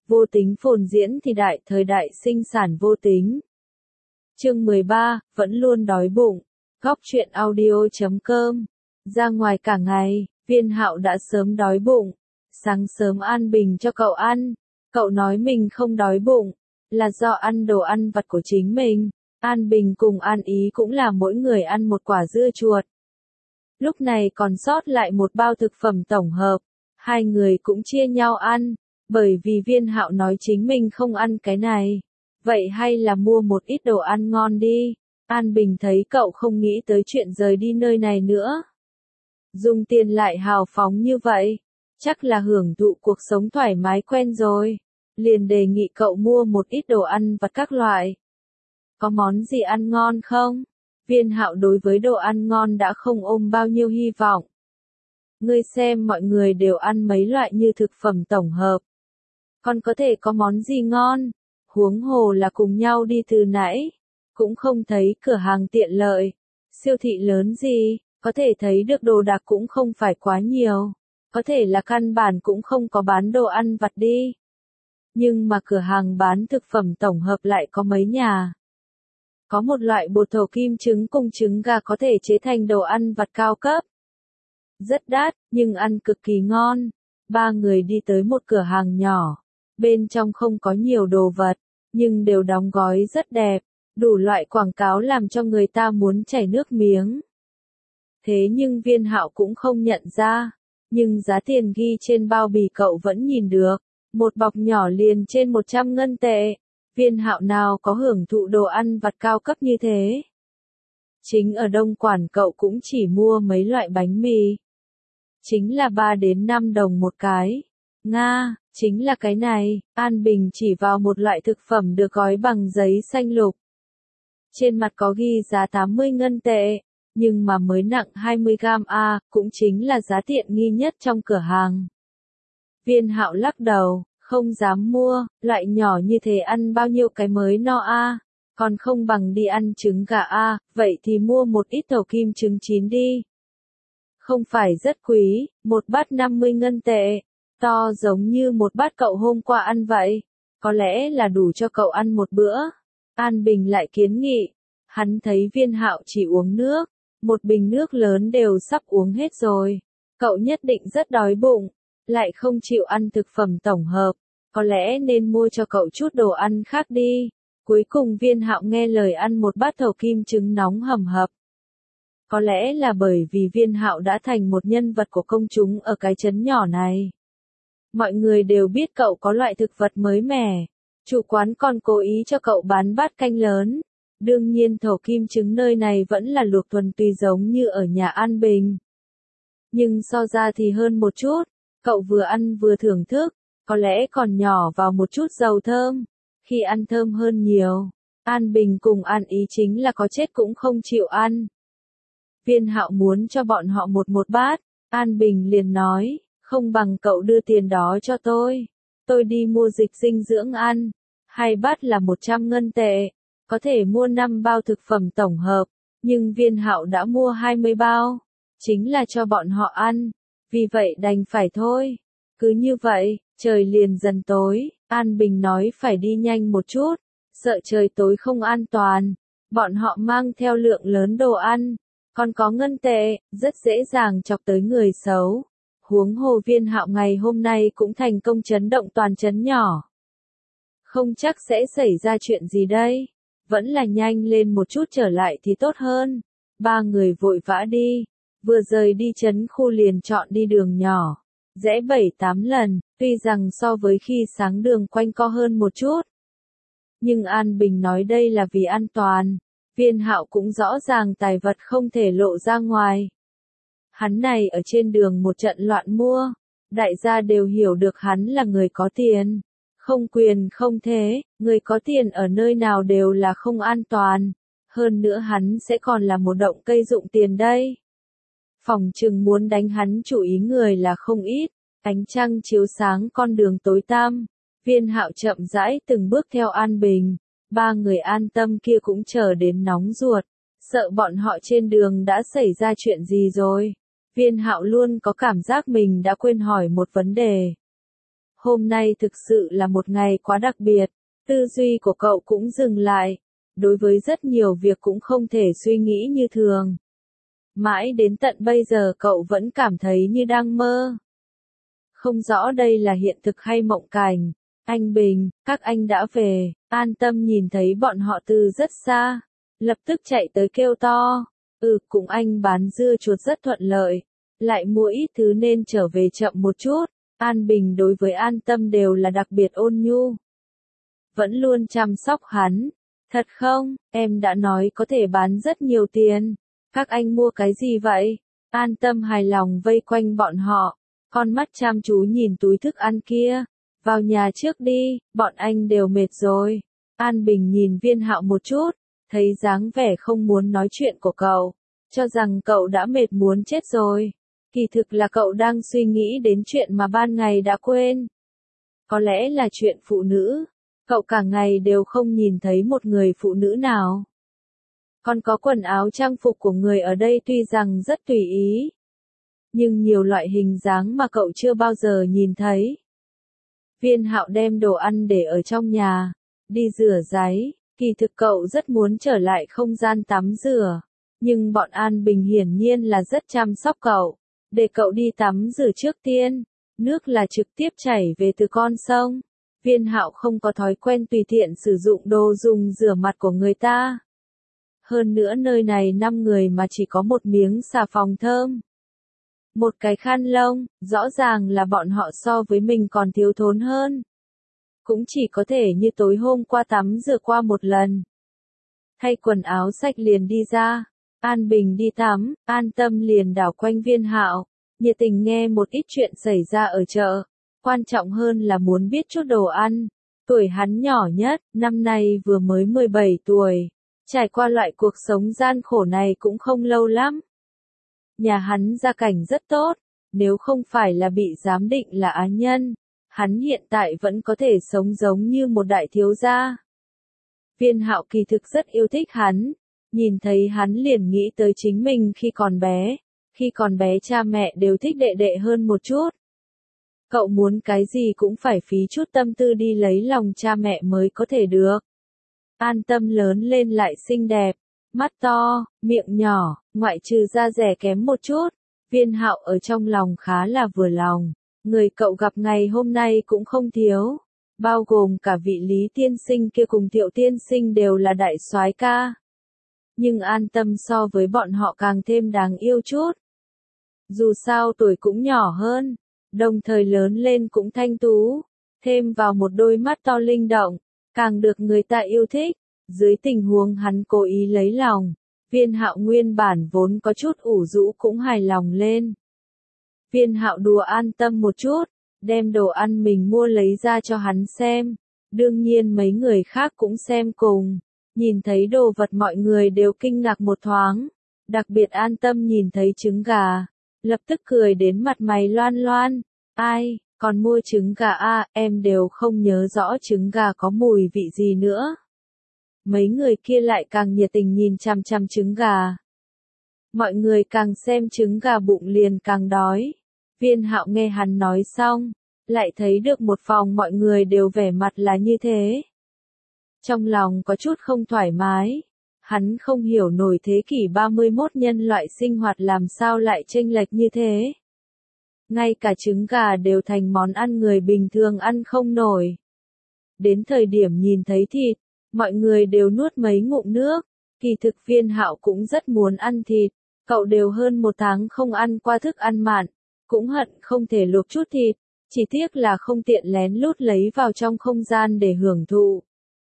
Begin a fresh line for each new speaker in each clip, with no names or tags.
Vô tính phồn diễn thì đại thời đại sinh sản vô tính. Chương 13, vẫn luôn đói bụng. Góc truyện audio.com. Ra ngoài cả ngày, Viên Hạo đã sớm đói bụng. Sáng sớm An Bình cho cậu ăn. Cậu nói mình không đói bụng, là do ăn đồ ăn vặt của chính mình. An Bình cùng An Ý cũng là mỗi người ăn một quả dưa chuột. Lúc này còn sót lại một bao thực phẩm tổng hợp. Hai người cũng chia nhau ăn, bởi vì Viên Hạo nói chính mình không ăn cái này. Vậy hay là mua một ít đồ ăn ngon đi. An Bình thấy cậu không nghĩ tới chuyện rời đi nơi này nữa. Dùng tiền lại hào phóng như vậy, chắc là hưởng thụ cuộc sống thoải mái quen rồi. Liền đề nghị cậu mua một ít đồ ăn vặt các loại. Có món gì ăn ngon không? Viên Hạo đối với đồ ăn ngon đã không ôm bao nhiêu hy vọng. Ngươi xem mọi người đều ăn mấy loại như thực phẩm tổng hợp. Còn có thể có món gì ngon? Huống hồ là cùng nhau đi từ nãy. Cũng không thấy cửa hàng tiện lợi, siêu thị lớn gì, có thể thấy được đồ đạc cũng không phải quá nhiều. Có thể là căn bản cũng không có bán đồ ăn vặt đi. Nhưng mà cửa hàng bán thực phẩm tổng hợp lại có mấy nhà. Có một loại bột thổ kim trứng cùng trứng gà có thể chế thành đồ ăn vặt cao cấp. Rất đắt, nhưng ăn cực kỳ ngon. Ba người đi tới một cửa hàng nhỏ. Bên trong không có nhiều đồ vật, nhưng đều đóng gói rất đẹp. Đủ loại quảng cáo làm cho người ta muốn chảy nước miếng. Thế nhưng Viên Hạo cũng không nhận ra. Nhưng giá tiền ghi trên bao bì cậu vẫn nhìn được. Một bọc nhỏ liền trên 100 ngân tệ. Viên Hạo nào có hưởng thụ đồ ăn vặt cao cấp như thế. Chính ở Đông Quản cậu cũng chỉ mua mấy loại bánh mì. Chính là 3 đến 5 đồng một cái. Nga, chính là cái này. An Bình chỉ vào một loại thực phẩm được gói bằng giấy xanh lục. Trên mặt có ghi giá 80 ngân tệ, nhưng mà mới nặng 20 gram a, cũng chính là giá tiện nghi nhất trong cửa hàng. Viên Hạo lắc đầu, không dám mua, loại nhỏ như thế ăn bao nhiêu cái mới no a, còn không bằng đi ăn trứng gà a, vậy thì mua một ít thầu kim trứng chín đi. Không phải rất quý, một bát 50 ngân tệ, to giống như một bát cậu hôm qua ăn vậy, có lẽ là đủ cho cậu ăn một bữa. An Bình lại kiến nghị, hắn thấy Viên Hạo chỉ uống nước, một bình nước lớn đều sắp uống hết rồi. Cậu nhất định rất đói bụng, lại không chịu ăn thực phẩm tổng hợp, có lẽ nên mua cho cậu chút đồ ăn khác đi. Cuối cùng Viên Hạo nghe lời ăn một bát thầu kim trứng nóng hầm hập. Có lẽ là bởi vì Viên Hạo đã thành một nhân vật của công chúng ở cái trấn nhỏ này. Mọi người đều biết cậu có loại thực vật mới mẻ. Chủ quán còn cố ý cho cậu bán bát canh lớn. Đương nhiên thổ kim trứng nơi này vẫn là luộc thuần túy giống như ở nhà An Bình. Nhưng so ra thì hơn một chút, cậu vừa ăn vừa thưởng thức, có lẽ còn nhỏ vào một chút dầu thơm. Khi ăn thơm hơn nhiều, An Bình cùng An Ý chính là có chết cũng không chịu ăn. Viên Hạo muốn cho bọn họ một bát, An Bình liền nói, không bằng cậu đưa tiền đó cho tôi đi mua dịch dinh dưỡng ăn. 2 bát là 100 ngân tệ, có thể mua 5 bao thực phẩm tổng hợp, nhưng Viên Hạo đã mua 20 bao, chính là cho bọn họ ăn, vì vậy đành phải thôi. Cứ như vậy, trời liền dần tối, An Bình nói phải đi nhanh một chút, sợ trời tối không an toàn, bọn họ mang theo lượng lớn đồ ăn, còn có ngân tệ, rất dễ dàng chọc tới người xấu. Huống hồ Viên Hạo ngày hôm nay cũng thành công chấn động toàn trấn nhỏ. Không chắc sẽ xảy ra chuyện gì đây. Vẫn là nhanh lên một chút trở lại thì tốt hơn. Ba người vội vã đi. Vừa rời đi trấn khu liền chọn đi đường nhỏ. Rẽ 7-8 lần, tuy rằng so với khi sáng đường quanh co hơn một chút. Nhưng An Bình nói đây là vì an toàn. Viên Hạo cũng rõ ràng tài vật không thể lộ ra ngoài. Hắn này ở trên đường một trận loạn mua. Đại gia đều hiểu được hắn là người có tiền. Không quyền không thế, người có tiền ở nơi nào đều là không an toàn. Hơn nữa hắn sẽ còn là một động cây dụng tiền đây. Phòng trừng muốn đánh hắn chủ ý người là không ít. Ánh trăng chiếu sáng con đường tối tăm. Viên Hạo chậm rãi từng bước theo An Bình. Ba người an tâm kia cũng chờ đến nóng ruột. Sợ bọn họ trên đường đã xảy ra chuyện gì rồi. Viên Hạo luôn có cảm giác mình đã quên hỏi một vấn đề. Hôm nay thực sự là một ngày quá đặc biệt, tư duy của cậu cũng dừng lại. Đối với rất nhiều việc cũng không thể suy nghĩ như thường. Mãi đến tận bây giờ cậu vẫn cảm thấy như đang mơ. Không rõ đây là hiện thực hay mộng cảnh. Anh Bình, các anh đã về. An Tâm nhìn thấy bọn họ từ rất xa, lập tức chạy tới kêu to. Cùng anh bán dưa chuột rất thuận lợi. Lại mua ít thứ nên trở về chậm một chút. An Bình đối với An Tâm đều là đặc biệt ôn nhu. Vẫn luôn chăm sóc hắn. Thật không, em đã nói có thể bán rất nhiều tiền. Các anh mua cái gì vậy? An Tâm hài lòng vây quanh bọn họ. Con mắt chăm chú nhìn túi thức ăn kia. Vào nhà trước đi, bọn anh đều mệt rồi. An Bình nhìn Viên Hạo một chút, thấy dáng vẻ không muốn nói chuyện của cậu, cho rằng cậu đã mệt muốn chết rồi. Kỳ thực là cậu đang suy nghĩ đến chuyện mà ban ngày đã quên. Có lẽ là chuyện phụ nữ. Cậu cả ngày đều không nhìn thấy một người phụ nữ nào. Còn có quần áo trang phục của người ở đây tuy rằng rất tùy ý, nhưng nhiều loại hình dáng mà cậu chưa bao giờ nhìn thấy. Viên Hạo đem đồ ăn để ở trong nhà, đi rửa ráy. Kỳ thực cậu rất muốn trở lại không gian tắm rửa, nhưng bọn An Bình hiển nhiên là rất chăm sóc cậu, để cậu đi tắm rửa trước tiên. Nước là trực tiếp chảy về từ con sông. Viên Hạo không có thói quen tùy tiện sử dụng đồ dùng rửa mặt của người ta. Hơn nữa nơi này 5 người mà chỉ có một miếng xà phòng thơm, một cái khăn lông, rõ ràng là bọn họ so với mình còn thiếu thốn hơn. Cũng chỉ có thể như tối hôm qua tắm rửa qua một lần. Thay quần áo sạch liền đi ra. An Bình đi tắm, An Tâm liền đảo quanh Viên Hạo, nhiệt tình nghe một ít chuyện xảy ra ở chợ. Quan trọng hơn là muốn biết chút đồ ăn. Tuổi hắn nhỏ nhất, năm nay vừa mới 17 tuổi. Trải qua loại cuộc sống gian khổ này cũng không lâu lắm. Nhà hắn gia cảnh rất tốt, nếu không phải là bị giám định là á nhân, hắn hiện tại vẫn có thể sống giống như một đại thiếu gia. Viên Hạo kỳ thực rất yêu thích hắn, nhìn thấy hắn liền nghĩ tới chính mình khi còn bé. Khi còn bé cha mẹ đều thích đệ đệ hơn một chút. Cậu muốn cái gì cũng phải phí chút tâm tư đi lấy lòng cha mẹ mới có thể được. An Tâm lớn lên lại xinh đẹp, mắt to, miệng nhỏ, ngoại trừ da dẻ kém một chút. Viên Hạo ở trong lòng khá là vừa lòng. Người cậu gặp ngày hôm nay cũng không thiếu, bao gồm cả vị Lý tiên sinh kia cùng Thiệu tiên sinh đều là đại soái ca. Nhưng An Tâm so với bọn họ càng thêm đáng yêu chút. Dù sao tuổi cũng nhỏ hơn, đồng thời lớn lên cũng thanh tú, thêm vào một đôi mắt to linh động, càng được người ta yêu thích. Dưới tình huống hắn cố ý lấy lòng, Viên Hạo nguyên bản vốn có chút ủ rũ cũng hài lòng lên. Viên Hạo đùa An Tâm một chút, đem đồ ăn mình mua lấy ra cho hắn xem. Đương nhiên mấy người khác cũng xem cùng. Nhìn thấy đồ vật mọi người đều kinh ngạc một thoáng. Đặc biệt An Tâm nhìn thấy trứng gà, lập tức cười đến mặt mày loan loan. Ai, còn mua trứng gà à, em đều không nhớ rõ trứng gà có mùi vị gì nữa. Mấy người kia lại càng nhiệt tình nhìn chằm chằm trứng gà. Mọi người càng xem trứng gà bụng liền càng đói. Viên Hạo nghe hắn nói xong, lại thấy được một phòng mọi người đều vẻ mặt là như thế. Trong lòng có chút không thoải mái. Hắn không hiểu nổi thế kỷ 31 nhân loại sinh hoạt làm sao lại chênh lệch như thế. Ngay cả trứng gà đều thành món ăn người bình thường ăn không nổi. Đến thời điểm nhìn thấy thịt, mọi người đều nuốt mấy ngụm nước. Kỳ thực Viên Hạo cũng rất muốn ăn thịt. Cậu đều hơn 1 tháng không ăn qua thức ăn mặn, cũng hận không thể luộc chút thịt. Chỉ tiếc là không tiện lén lút lấy vào trong không gian để hưởng thụ.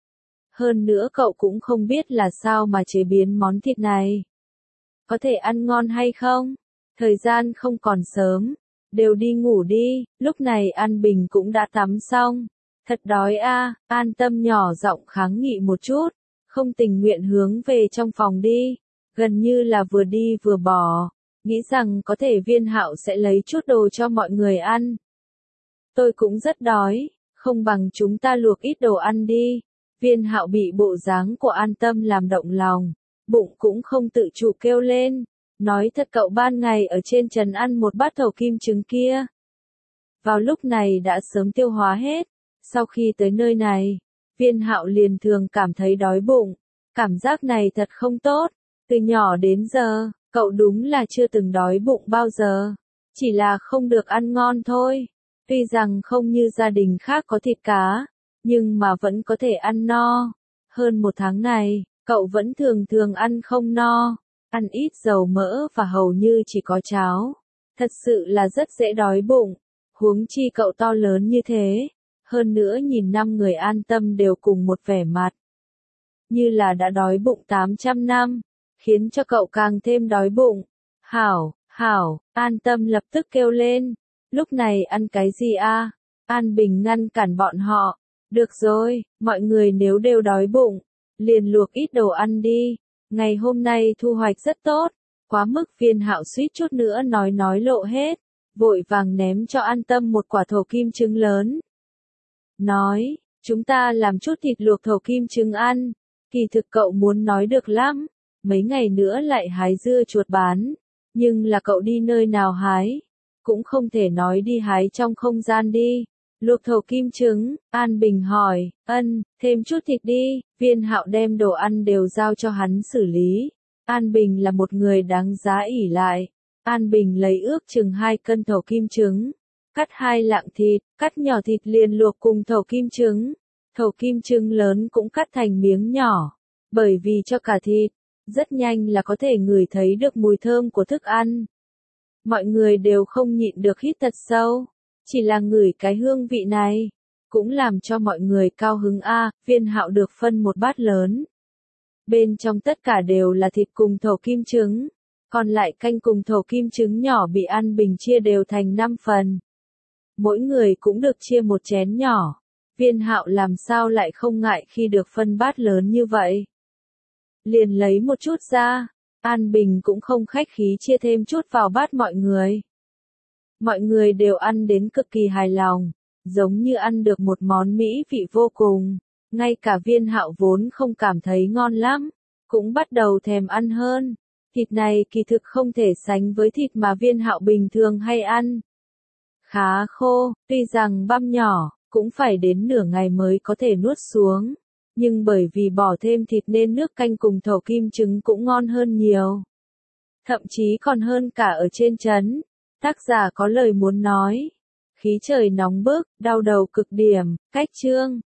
Hơn nữa cậu cũng không biết là sao mà chế biến món thịt này. Có thể ăn ngon hay không? Thời gian không còn sớm, đều đi ngủ đi. Lúc này An Bình cũng đã tắm xong. Thật đói a, An Tâm nhỏ giọng kháng nghị một chút, không tình nguyện hướng về trong phòng đi, gần như là vừa đi vừa bỏ, nghĩ rằng có thể Viên Hạo sẽ lấy chút đồ cho mọi người ăn. Tôi cũng rất đói, không bằng chúng ta luộc ít đồ ăn đi. Viên Hạo bị bộ dáng của An Tâm làm động lòng, bụng cũng không tự chủ kêu lên, nói thật cậu ban ngày ở trên trấn ăn một bát thầu kim trứng kia. vào lúc này đã sớm tiêu hóa hết. Sau khi tới nơi này, Viên Hạo liền thường cảm thấy đói bụng. Cảm giác này thật không tốt. Từ nhỏ đến giờ, cậu đúng là chưa từng đói bụng bao giờ. Chỉ là không được ăn ngon thôi. Tuy rằng không như gia đình khác có thịt cá, nhưng mà vẫn có thể ăn no. Hơn một tháng này, cậu vẫn thường thường ăn không no. Ăn ít dầu mỡ và hầu như chỉ có cháo. Thật sự là rất dễ đói bụng. Huống chi cậu to lớn như thế. Hơn nữa nhìn 5 người An Tâm đều cùng một vẻ mặt. Như là đã đói bụng 800 năm. Khiến cho cậu càng thêm đói bụng. Hảo, Hảo, An Tâm lập tức kêu lên. Lúc này ăn cái gì a? An Bình ngăn cản bọn họ. Được rồi, mọi người nếu đều đói bụng, liền luộc ít đồ ăn đi. Ngày hôm nay thu hoạch rất tốt. Quá mức Viên Hạo suýt chút nữa nói lộ hết. Vội vàng ném cho An Tâm một quả thổ kim trứng lớn. Nói, chúng ta làm chút thịt luộc thổ kim trứng ăn. Kỳ thực cậu muốn nói được lắm. Mấy ngày nữa lại hái dưa chuột bán. Nhưng là cậu đi nơi nào hái? Cũng không thể nói đi hái trong không gian đi. Luộc thổ kim trứng, An Bình hỏi, thêm chút thịt đi. Viên Hạo đem đồ ăn đều giao cho hắn xử lý. An Bình là một người đáng giá ỷ lại. An Bình lấy ước chừng 2 cân thổ kim trứng. Cắt 2 lạng thịt, cắt nhỏ thịt liền luộc cùng thổ kim trứng. Thổ kim trứng lớn cũng cắt thành miếng nhỏ. Bởi vì cho cả thịt, rất nhanh là có thể ngửi thấy được mùi thơm của thức ăn. Mọi người đều không nhịn được hít thật sâu. Chỉ là ngửi cái hương vị này, cũng làm cho mọi người cao hứng a. Viên Hạo được phân một bát lớn. Bên trong tất cả đều là thịt cùng thổ kim trứng. Còn lại canh cùng thổ kim trứng nhỏ bị An Bình chia đều thành 5 phần. Mỗi người cũng được chia một chén nhỏ. Viên Hạo làm sao lại không ngại khi được phân bát lớn như vậy. Liền lấy một chút ra. An Bình cũng không khách khí chia thêm chút vào bát mọi người. Mọi người đều ăn đến cực kỳ hài lòng, giống như ăn được một món mỹ vị vô cùng. Ngay cả Viên Hạo vốn không cảm thấy ngon lắm, cũng bắt đầu thèm ăn hơn. Thịt này kỳ thực không thể sánh với thịt mà Viên Hạo bình thường hay ăn. Khá khô, tuy rằng băm nhỏ, cũng phải đến nửa ngày mới có thể nuốt xuống. Nhưng bởi vì bỏ thêm thịt nên nước canh cùng thổ kim trứng cũng ngon hơn nhiều. Thậm chí còn hơn cả ở trên trấn. Tác giả có lời muốn nói. Khí trời nóng bức, đau đầu cực điểm, cách chương.